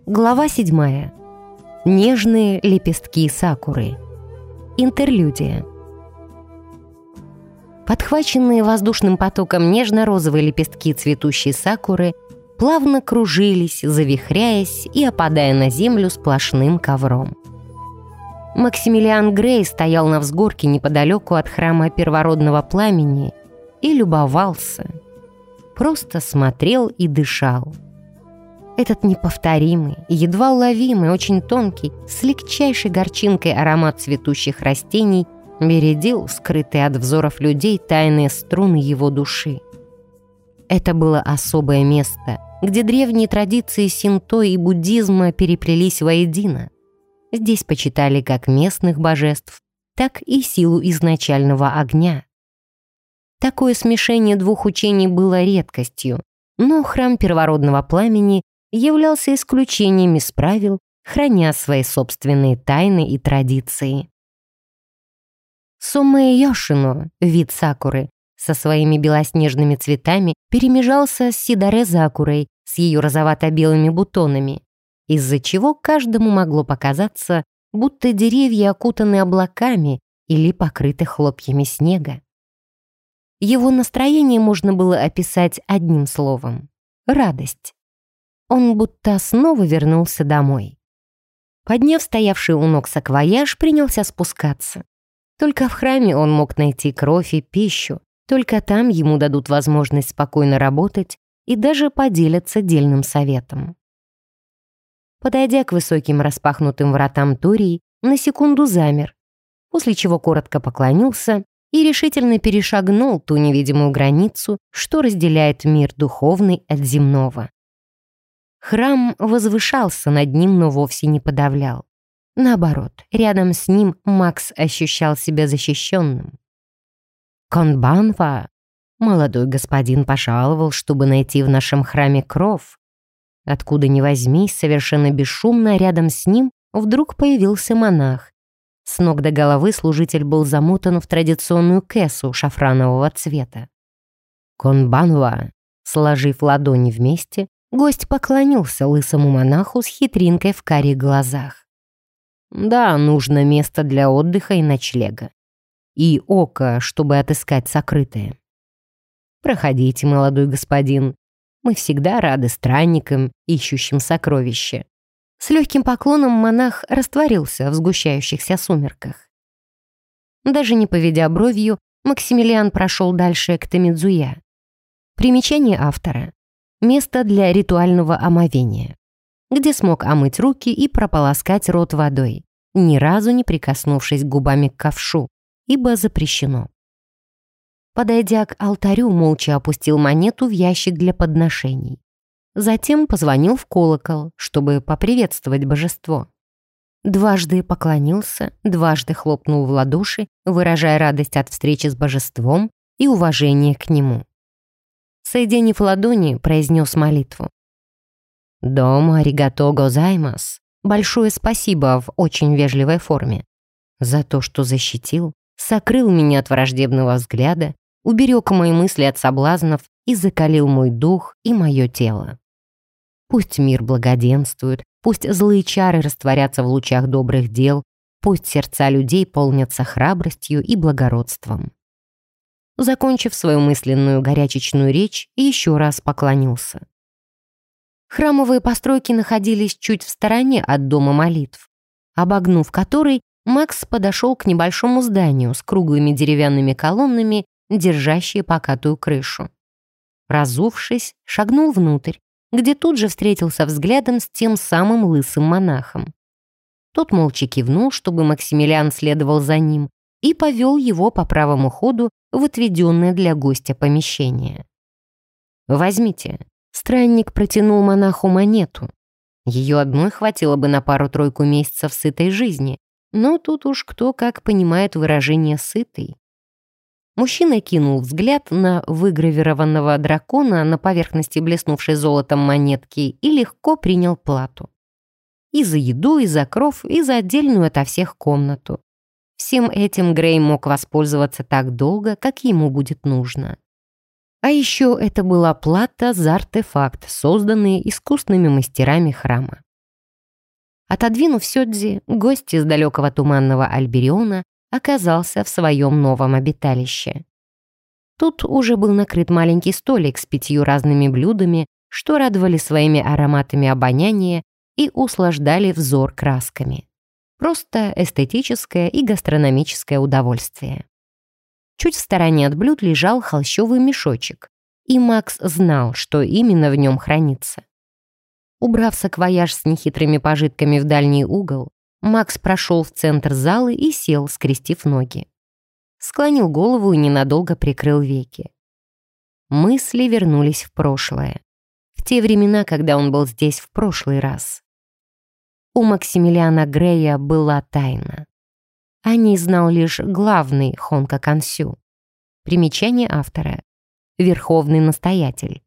Глава 7. Нежные лепестки сакуры. Интерлюдия. Подхваченные воздушным потоком нежно-розовые лепестки цветущей сакуры плавно кружились, завихряясь и опадая на землю сплошным ковром. Максимилиан Грей стоял на взгорке неподалеку от храма первородного пламени и любовался. Просто смотрел и дышал. Этот неповторимый, едва уловимый, очень тонкий, с легчайшей горчинкой аромат цветущих растений бередил скрытые от взоров людей тайные струны его души. Это было особое место, где древние традиции синто и буддизма переплелись воедино. Здесь почитали как местных божеств, так и силу изначального огня. Такое смешение двух учений было редкостью, но храм первородного пламени являлся исключением из правил, храня свои собственные тайны и традиции. Сомэ Йошино, вид сакуры, со своими белоснежными цветами перемежался с сидаре-закурой с ее розовато-белыми бутонами, из-за чего каждому могло показаться, будто деревья окутаны облаками или покрыты хлопьями снега. Его настроение можно было описать одним словом — радость. Он будто снова вернулся домой. Подняв стоявший у ног саквояж, принялся спускаться. Только в храме он мог найти кровь и пищу, только там ему дадут возможность спокойно работать и даже поделятся дельным советом. Подойдя к высоким распахнутым вратам Тории, на секунду замер, после чего коротко поклонился и решительно перешагнул ту невидимую границу, что разделяет мир духовный от земного. Храм возвышался над ним, но вовсе не подавлял. Наоборот, рядом с ним Макс ощущал себя защищенным. «Конбанва, молодой господин пожаловал, чтобы найти в нашем храме кров». Откуда ни возьмись, совершенно бесшумно рядом с ним вдруг появился монах. С ног до головы служитель был замотан в традиционную кэсу шафранового цвета. «Конбанва», сложив ладони вместе, гость поклонился лысому монаху с хитринкой в карих глазах. «Да, нужно место для отдыха и ночлега. И око, чтобы отыскать сокрытое. Проходите, молодой господин. Мы всегда рады странникам, ищущим сокровища». С легким поклоном монах растворился в сгущающихся сумерках. Даже не поведя бровью, Максимилиан прошел дальше к Тамидзуя. Примечание автора. Место для ритуального омовения, где смог омыть руки и прополоскать рот водой, ни разу не прикоснувшись губами к ковшу, ибо запрещено. Подойдя к алтарю, молча опустил монету в ящик для подношений. Затем позвонил в колокол, чтобы поприветствовать божество. Дважды поклонился, дважды хлопнул в ладоши, выражая радость от встречи с божеством и уважение к нему. Соединив ладони, произнес молитву. «Дома аригато гозаймас». Большое спасибо в очень вежливой форме. За то, что защитил, сокрыл меня от враждебного взгляда, уберег мои мысли от соблазнов и закалил мой дух и мое тело. Пусть мир благоденствует, пусть злые чары растворятся в лучах добрых дел, пусть сердца людей полнятся храбростью и благородством. Закончив свою мысленную горячечную речь, еще раз поклонился. Храмовые постройки находились чуть в стороне от дома молитв, обогнув который, Макс подошел к небольшому зданию с круглыми деревянными колоннами, держащие покатую крышу. Разувшись, шагнул внутрь, где тут же встретился взглядом с тем самым лысым монахом. Тот молча кивнул, чтобы Максимилиан следовал за ним, и повел его по правому ходу в отведенное для гостя помещение. «Возьмите». Странник протянул монаху монету. Ее одной хватило бы на пару-тройку месяцев сытой жизни, но тут уж кто как понимает выражение «сытый». Мужчина кинул взгляд на выгравированного дракона на поверхности блеснувшей золотом монетки и легко принял плату. И за еду, и за кров, и за отдельную ото всех комнату. Всем этим Грей мог воспользоваться так долго, как ему будет нужно. А еще это была плата за артефакт, созданный искусными мастерами храма. Отодвинув Сёдзи, гость из далекого туманного Альбериона оказался в своем новом обиталище. Тут уже был накрыт маленький столик с 5 разными блюдами, что радовали своими ароматами обоняния и услаждали взор красками. Просто эстетическое и гастрономическое удовольствие. Чуть в стороне от блюд лежал холщовый мешочек, и Макс знал, что именно в нем хранится. Убрав саквояж с нехитрыми пожитками в дальний угол, Макс прошел в центр зала и сел, скрестив ноги. Склонил голову и ненадолго прикрыл веки. Мысли вернулись в прошлое. В те времена, когда он был здесь в прошлый раз. У Максимилиана Грея была тайна. О ней знал лишь главный Хонка Кансю. Примечание автора. Верховный настоятель.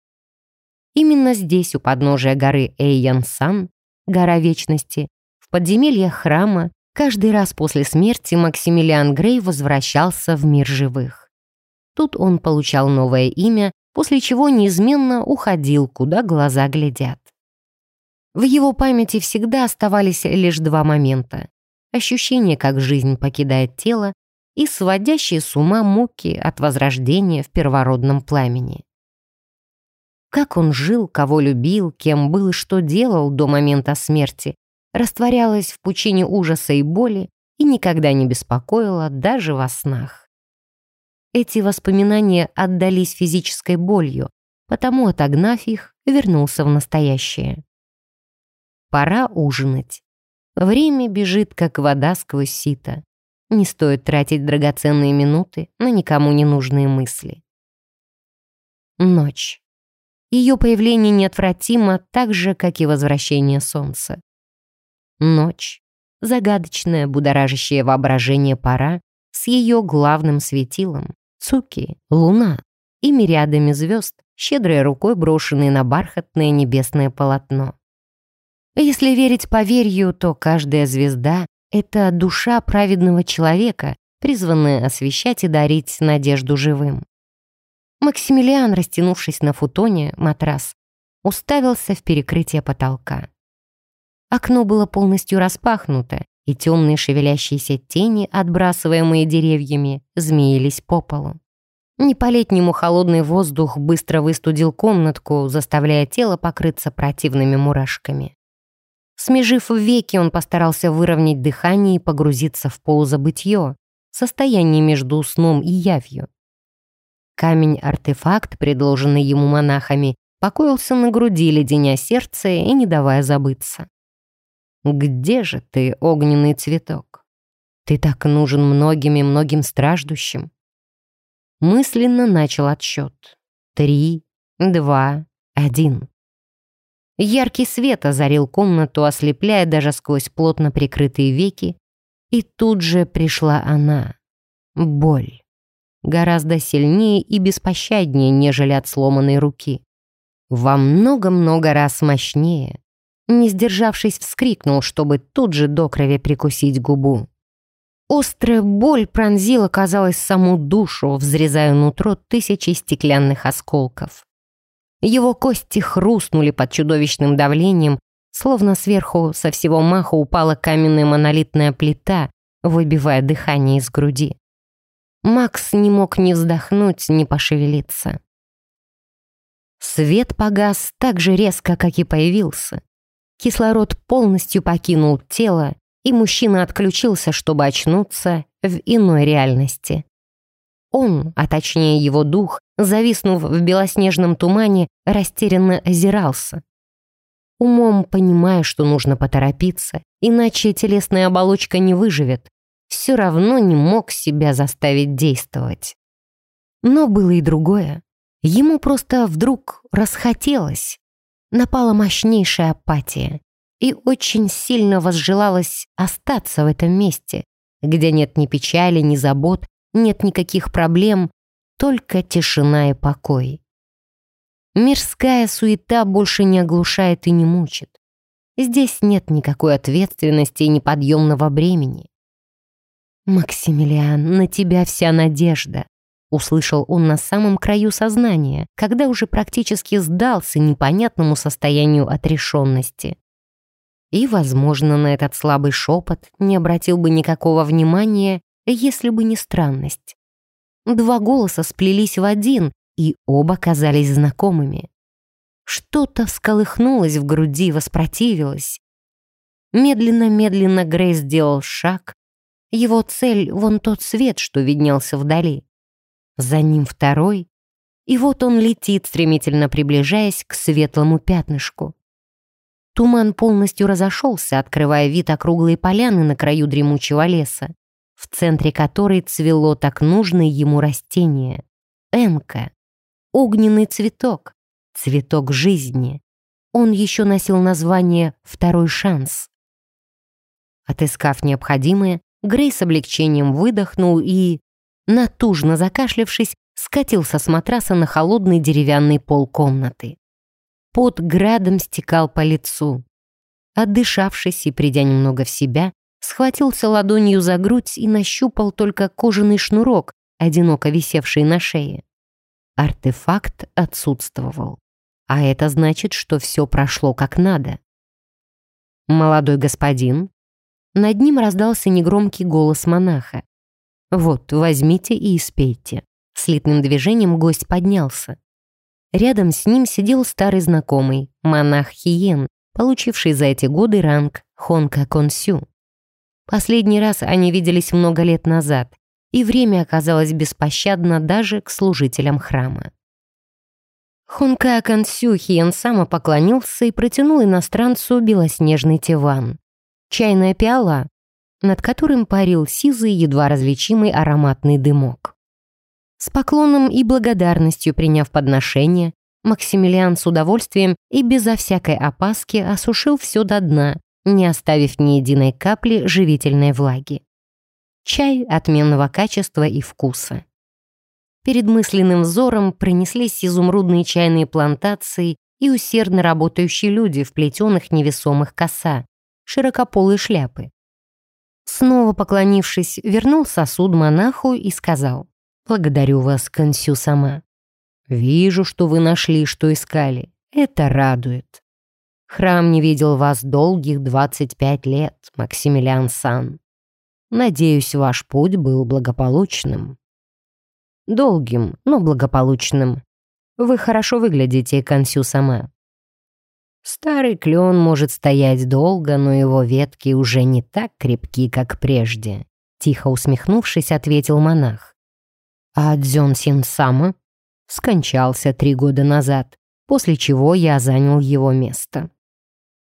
Именно здесь, у подножия горы Эйян-сан, гора Вечности, в подземельях храма, каждый раз после смерти Максимилиан Грей возвращался в мир живых. Тут он получал новое имя, после чего неизменно уходил, куда глаза глядят. В его памяти всегда оставались лишь 2 момента: ощущение, как жизнь покидает тело, и сводящие с ума муки от возрождения в первородном пламени. Как он жил, кого любил, кем был и что делал до момента смерти, растворялось в пучине ужаса и боли и никогда не беспокоило даже во снах. Эти воспоминания отдались физической болью, потому, отогнав их, вернулся в настоящее. Пора ужинать. Время бежит, как вода сквозь сито. Не стоит тратить драгоценные минуты на никому не нужные мысли. Ночь. Ее появление неотвратимо, так же, как и возвращение солнца. Ночь. Загадочная, будоражащее воображение пора с ее главным светилом — Цуки, луна, и мириадами звезд, щедрой рукой брошенные на бархатное небесное полотно. Если верить поверью, то каждая звезда — это душа праведного человека, призванная освещать и дарить надежду живым. Максимилиан, растянувшись на футоне, матрас, уставился в перекрытие потолка. Окно было полностью распахнуто, и темные шевелящиеся тени, отбрасываемые деревьями, змеились по полу. Не по-летнему холодный воздух быстро выстудил комнатку, заставляя тело покрыться противными мурашками. Смежив веки, он постарался выровнять дыхание и погрузиться в полузабытье, состояние между сном и явью. Камень-артефакт, предложенный ему монахами, покоился на груди, леденя сердце и не давая забыться. «Где же ты, огненный цветок? Ты так нужен многим страждущим». Мысленно начал отсчет. 3, 2, 1. Яркий свет озарил комнату, ослепляя даже сквозь плотно прикрытые веки, и тут же пришла она. Боль. Гораздо сильнее и беспощаднее, нежели от сломанной руки. Во много-много раз мощнее. Не сдержавшись, вскрикнул, чтобы тут же до крови прикусить губу. Острая боль пронзила, казалось, саму душу, взрезая нутро тысячи стеклянных осколков. Его кости хрустнули под чудовищным давлением, словно сверху со всего маха упала каменная монолитная плита, выбивая дыхание из груди. Макс не мог ни вздохнуть, ни пошевелиться. Свет погас так же резко, как и появился. Кислород полностью покинул тело, и мужчина отключился, чтобы очнуться в иной реальности. Он, а точнее его дух, зависнув в белоснежном тумане, растерянно озирался. Умом понимая, что нужно поторопиться, иначе телесная оболочка не выживет, все равно не мог себя заставить действовать. Но было и другое. Ему просто вдруг расхотелось. Напала мощнейшая апатия, и очень сильно возжелалось остаться в этом месте, где нет ни печали, ни забот, нет никаких проблем, только тишина и покой. Мирская суета больше не оглушает и не мучит. Здесь нет никакой ответственности и неподъемного бремени. «Максимилиан, на тебя вся надежда», — услышал он на самом краю сознания, когда уже практически сдался непонятному состоянию отрешенности. И, возможно, на этот слабый шепот не обратил бы никакого внимания, если бы не странность. Два голоса сплелись в один, и оба казались знакомыми. Что-то всколыхнулось в груди, воспротивилось. Медленно-медленно Грей сделал шаг. Его цель — вон тот свет, что виднелся вдали. За ним второй, и вот он летит, стремительно приближаясь к светлому пятнышку. Туман полностью разошелся, открывая вид округлой поляны на краю дремучего леса, в центре которой цвело так нужное ему растение — энка, огненный цветок, цветок жизни. Он еще носил название «Второй шанс». Отыскав необходимое, Грей с облегчением выдохнул и, натужно закашлявшись, скатился с матраса на холодный деревянный пол комнаты. Пот градом стекал по лицу. Отдышавшись и придя немного в себя, схватился ладонью за грудь и нащупал только кожаный шнурок, одиноко висевший на шее. Артефакт отсутствовал, а это значит, что все прошло как надо. «Молодой господин». Над ним раздался негромкий голос монаха. «Вот, возьмите и испейте». Слитным движением гость поднялся. Рядом с ним сидел старый знакомый, монах Хиен, получивший за эти годы ранг Хонка Консю. Последний раз они виделись много лет назад, и время оказалось беспощадно даже к служителям храма. Хонка Консю Хиен само поклонился и протянул иностранцу белоснежный тиван. Чайная пиала, над которым парил сизый, едва различимый ароматный дымок. С поклоном и благодарностью приняв подношение, Максимилиан с удовольствием и безо всякой опаски осушил все до дна, не оставив ни единой капли живительной влаги. Чай отменного качества и вкуса. Перед мысленным взором пронеслись изумрудные чайные плантации и усердно работающие люди в плетеных невесомых коса, широкополые шляпы. Снова поклонившись, вернул сосуд монаху и сказал: «Благодарю вас, Консю сама. Вижу, что вы нашли, что искали. Это радует. Храм не видел вас долгих 25 лет, Максимилиан-сан. Надеюсь, ваш путь был благополучным». «Долгим, но благополучным. Вы хорошо выглядите, Консю сама». «Старый клен может стоять долго, но его ветки уже не так крепки, как прежде», тихо усмехнувшись, ответил монах. «А Дзён Син Сама скончался 3 года назад, после чего я занял его место».